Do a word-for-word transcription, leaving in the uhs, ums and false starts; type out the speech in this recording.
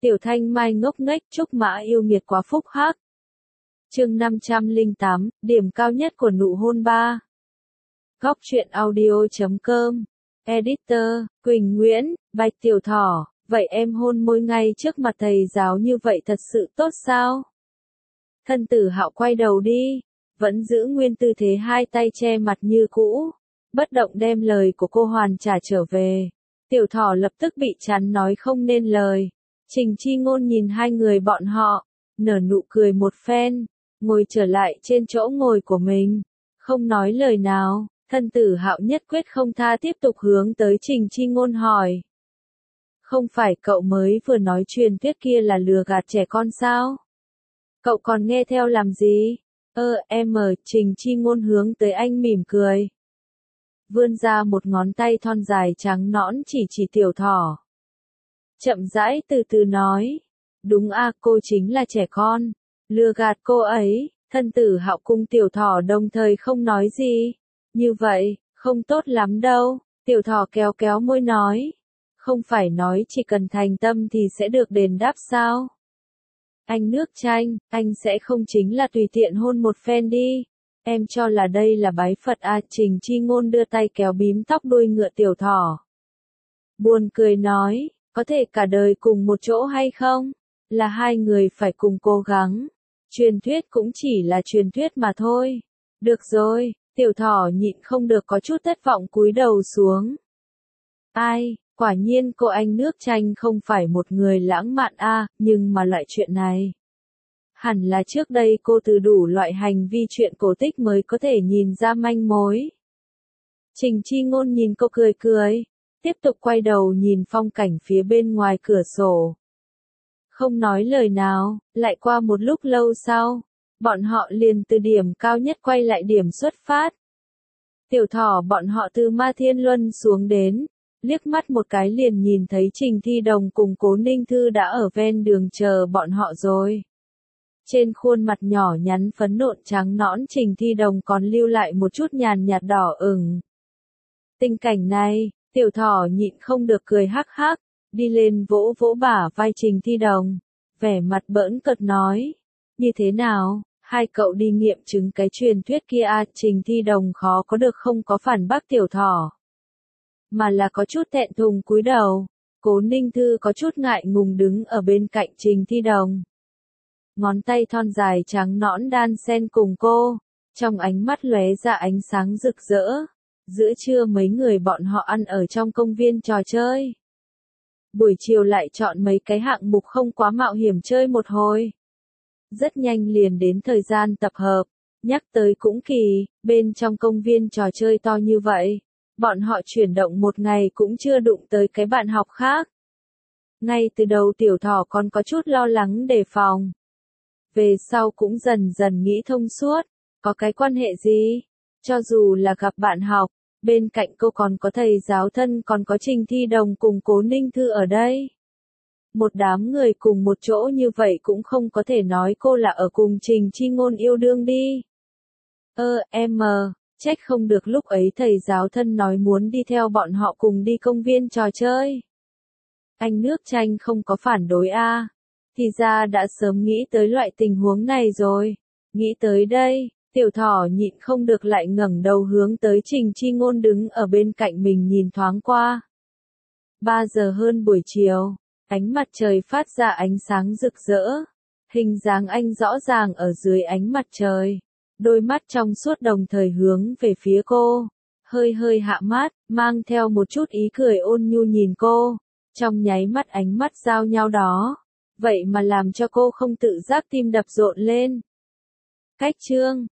Tiểu Thanh Mai ngốc nghếch, Trúc Mã yêu nghiệt quá phúc hắc. Chương năm trăm lẻ tám, điểm cao nhất của nụ hôn ba. Góc truyện audio chấm com. Editor, Quỳnh Nguyễn, Bạch Tiểu Thỏ, vậy em hôn môi ngay trước mặt thầy giáo như vậy thật sự tốt sao? Thân Tử Hạo quay đầu đi, vẫn giữ nguyên tư thế hai tay che mặt như cũ, bất động đem lời của cô hoàn trả trở về. Tiểu Thỏ lập tức bị chắn nói không nên lời. Trình Chi Ngôn nhìn hai người bọn họ, nở nụ cười một phen, ngồi trở lại trên chỗ ngồi của mình, không nói lời nào. Thân Tử Hạo nhất quyết không tha tiếp tục hướng tới Trình Chi Ngôn hỏi. Không phải cậu mới vừa nói truyền thuyết kia là lừa gạt trẻ con sao? Cậu còn nghe theo làm gì? Ơ, em ở, Trình Chi Ngôn hướng tới anh mỉm cười. Vươn ra một ngón tay thon dài trắng nõn chỉ chỉ Tiểu Thỏ. Chậm rãi từ từ nói. Đúng a, cô chính là trẻ con. Lừa gạt cô ấy. Thân Tử Hạo cùng Tiểu Thỏ đồng thời không nói gì. Như vậy, không tốt lắm đâu. Tiểu Thỏ kéo kéo môi nói. Không phải nói chỉ cần thành tâm thì sẽ được đền đáp sao? Anh nước chanh, anh sẽ không chính là tùy tiện hôn một phen đi. Em cho là đây là bái Phật à? Trình Chi Ngôn đưa tay kéo bím tóc đuôi ngựa Tiểu Thỏ. Buồn cười nói, có thể cả đời cùng một chỗ hay không? Là hai người phải cùng cố gắng. Truyền thuyết cũng chỉ là truyền thuyết mà thôi. Được rồi, Tiểu Thỏ nhịn không được có chút thất vọng cúi đầu xuống. Ai, quả nhiên cô anh nước chanh không phải một người lãng mạn a, à, nhưng mà loại chuyện này. Hẳn là trước đây cô từ đủ loại hành vi chuyện cổ tích mới có thể nhìn ra manh mối. Trình Chi Ngôn nhìn cô cười cười, tiếp tục quay đầu nhìn phong cảnh phía bên ngoài cửa sổ. Không nói lời nào, lại qua một lúc lâu sau, bọn họ liền từ điểm cao nhất quay lại điểm xuất phát. Tiểu Thỏ bọn họ từ Ma Thiên Luân xuống đến, liếc mắt một cái liền nhìn thấy Trình Thi Đồng cùng Cố Ninh Thư đã ở ven đường chờ bọn họ rồi. Trên khuôn mặt nhỏ nhắn phấn nộn trắng nõn Trình Thi Đồng còn lưu lại một chút nhàn nhạt đỏ ửng. Tình cảnh này, Tiểu Thỏ nhịn không được cười hắc hắc, đi lên vỗ vỗ bả vai Trình Thi Đồng, vẻ mặt bỡn cợt nói, như thế nào, hai cậu đi nghiệm chứng cái truyền thuyết kia à? Trình Thi Đồng khó có được không có phản bác Tiểu Thỏ, mà là có chút thẹn thùng cúi đầu. Cố Ninh Thư có chút ngại ngùng đứng ở bên cạnh Trình Thi Đồng. Ngón tay thon dài trắng nõn đan xen cùng cô, trong ánh mắt lóe ra ánh sáng rực rỡ. Giữa trưa mấy người bọn họ ăn ở trong công viên trò chơi. Buổi chiều lại chọn mấy cái hạng mục không quá mạo hiểm chơi một hồi. Rất nhanh liền đến thời gian tập hợp. Nhắc tới cũng kỳ, bên trong công viên trò chơi to như vậy, bọn họ chuyển động một ngày cũng chưa đụng tới cái bạn học khác. Ngay từ đầu Tiểu Thỏ còn có chút lo lắng đề phòng. Về sau cũng dần dần nghĩ thông suốt, có cái quan hệ gì? Cho dù là gặp bạn học, bên cạnh cô còn có thầy giáo thân, còn có Trình Thi Đồng cùng Cố Ninh Thư ở đây. Một đám người cùng một chỗ như vậy cũng không có thể nói cô là ở cùng Trình Chi Ngôn yêu đương đi. Ơ, em mờ, trách không được lúc ấy thầy giáo thân nói muốn đi theo bọn họ cùng đi công viên trò chơi. Anh nước chanh không có phản đối a, à. Thì ra đã sớm nghĩ tới loại tình huống này rồi. Nghĩ tới đây, Tiểu Thỏ nhịn không được lại ngẩng đầu hướng tới Trình Chi Ngôn đứng ở bên cạnh mình nhìn thoáng qua. Ba giờ hơn buổi chiều, ánh mặt trời phát ra ánh sáng rực rỡ. Hình dáng anh rõ ràng ở dưới ánh mặt trời. Đôi mắt trong suốt đồng thời hướng về phía cô. Hơi hơi hạ mắt, mang theo một chút ý cười ôn nhu nhìn cô. Trong nháy mắt ánh mắt giao nhau đó. Vậy mà làm cho cô không tự giác tim đập rộn lên. Cách chương